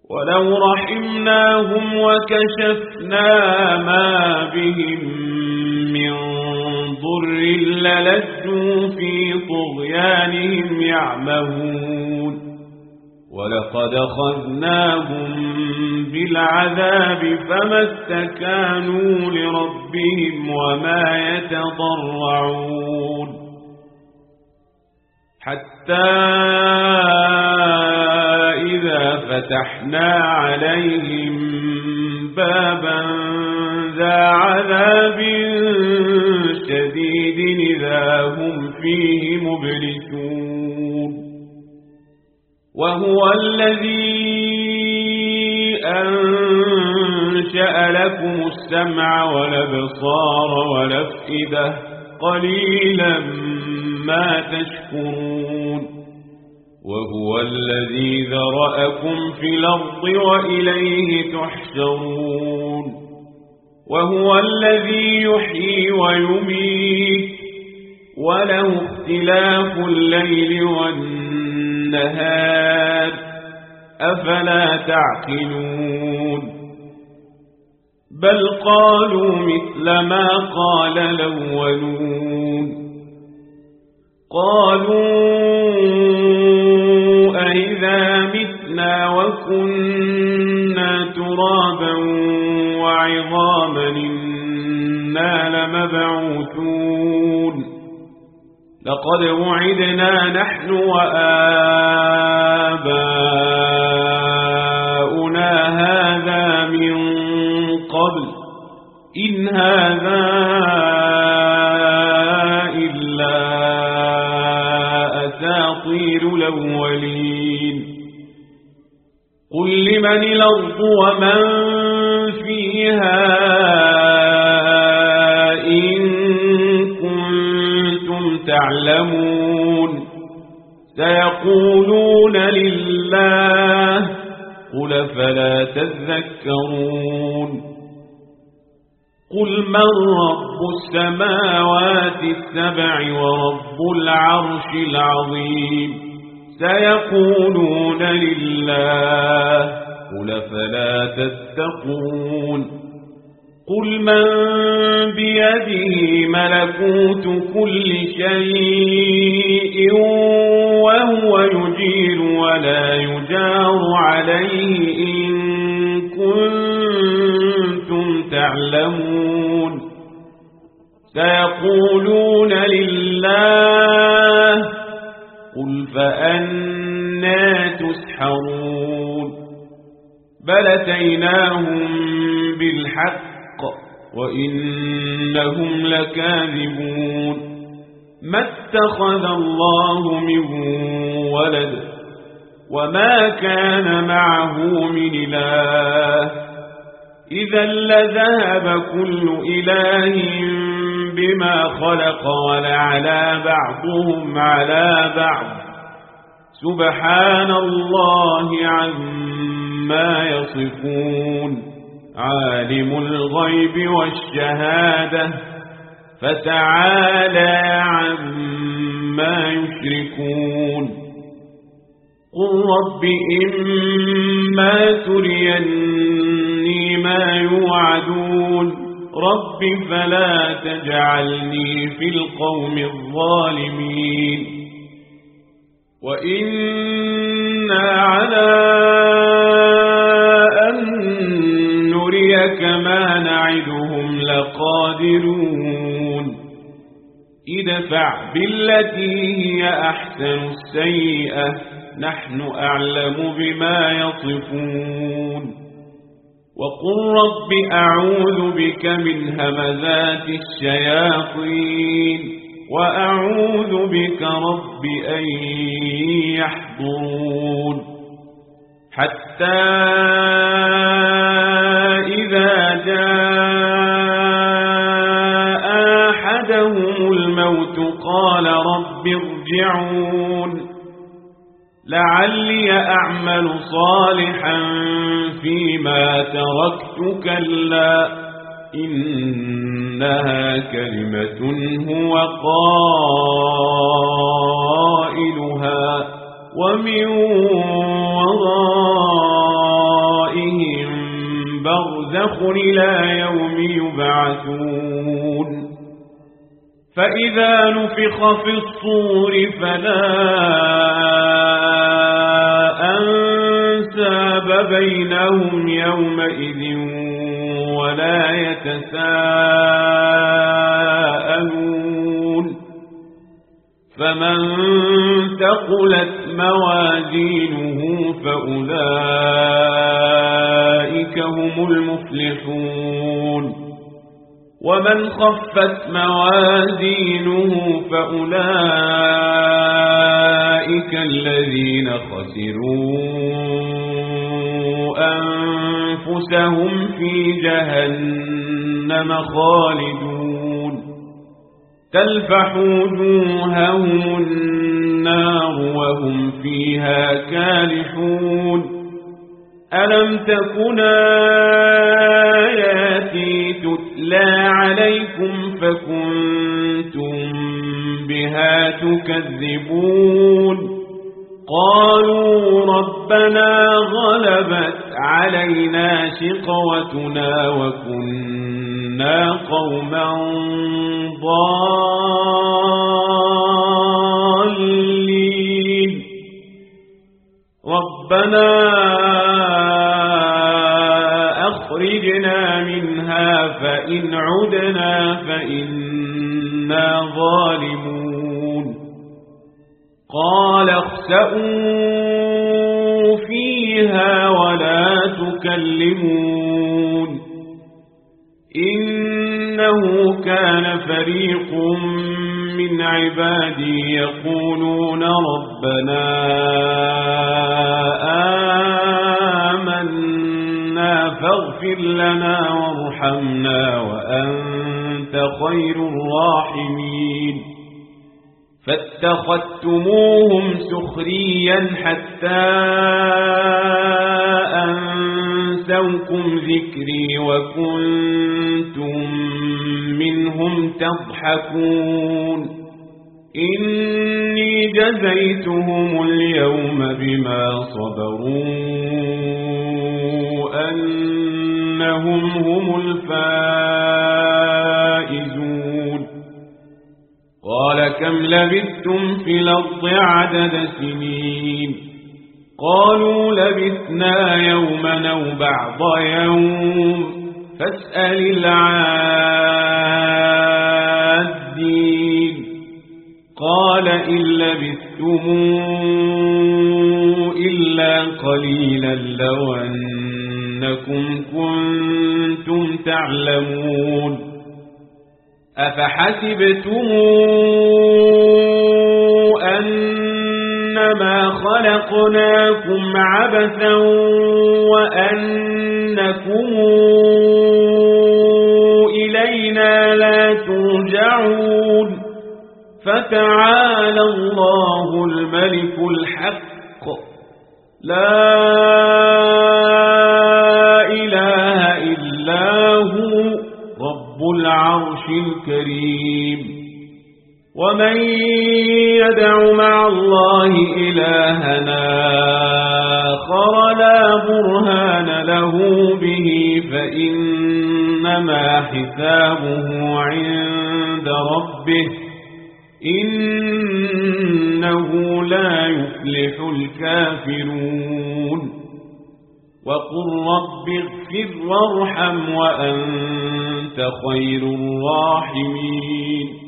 ولو رحمناهم وكشفنا ما بهم من ضر للجوا في طغيانهم يعمهون ولقد أخذناهم بالعذاب فما استكانوا لربهم وما يتضرعون حتى إذا فتحنا عليهم بابا ذا عذاب شديد إذا هم فيه مبلسون وهو الذي أنشأ لكم السمع والأبصار والأفئدة قليلا ما تشكرون وهو الذي ذرأكم في الأرض وإليه تحشرون وهو الذي يحيي ويميت وله اختلاف الليل والنهار أفلا تعقلون بل قالوا مثل ما قال الأولون قالوا أئذا متنا وكنا ترابا وعظاما إنا لمبعوثون لقد وعدنا نحن وآباؤنا هذا من قبل إن هذا إلا أساطير الأولين قل لمن الأرض ومن فيها إن كنتم تعلمون سيقولون لله قل فلا تذكرون قل من رب السماوات السبع ورب العرش العظيم سيقولون لله قل فلا تتقون قل من بيده ملكوت كل شيء وهو يجير ولا يجار عليه إن كنتم تعلمون سيقولون لله قل فأنى تسحرون بل أتيناهم بالحق وإنهم لكاذبون ما اتخذ الله من ولد وما كان معه من إله إذا لذهب كل إله بما خلق ولعلى بعضهم على بعض سبحان الله عما يصفون عالم الغيب والشهادة فتعالى عما يشركون قل رب إما تريني ما يوعدون رب فلا تجعلني في القوم الظالمين وإنا على أن نريك ما نعدهم لقادرون ادفع بالتي هي أحسن السيئة نحن أعلم بما يصفون وقل رب أعوذ بك من همزات الشياطين وأعوذ بك رب أن يحضرون حتى إذا جاء أحدهم الموت قال رب ارجعون لعلي أعمل صالحا فيما تركت كلا إنها كلمة هو قائلها ومن وراء برزخ إلى يوم يبعثون فإذا نفخ في الصور فلا أنساب بينهم يومئذ ولا يتساءلون فمن ثقلت موازينه فأولئك هم المفلحون ومن خفت موازينه فأولئك الذين خسروا أنفسهم في جهنم خالدون تلفح وجوههم النار وهم فيها كالحون ألم تكن آياتي تتلى عليكم فكنتم بها تكذبون قالوا ربنا غلبت علينا شقوتنا وكنا قوما ضالين ربنا أخرجنا منها فإن عدنا فإنا ظالمون قال اخسئوا فيها ولا تكلمون إنه كان فريق من عبادي يقولون ربنا آمنا فاغفر لنا وارحمنا وأنت خير الراحمين فاتخذتموهم سخريا حتى أنسوكم ذكري وكنتم منهم تضحكون إني جزيتهم اليوم بما صبروا أنهم هم الفائزون قال كم لبثتم في الأرض عدد سنين قالوا لبثنا يوما أو بعض يوم فاسأل العادين قال إن لبثتم إلا قليلا لو أنكم كنتم تعلمون أفحسبتم أنما خلقناكم عبثا وأنكم إلينا لا ترجعون فتعالى الله الملك الحق لا إله إلا هو رب العرش الكريم ومن يدع مع الله إلهنا آخر لا برهان له به فإنما حسابه عند ربه إنه لا يفلح الكافرون وقل رب اغفر وارحم وأنت خير الراحمين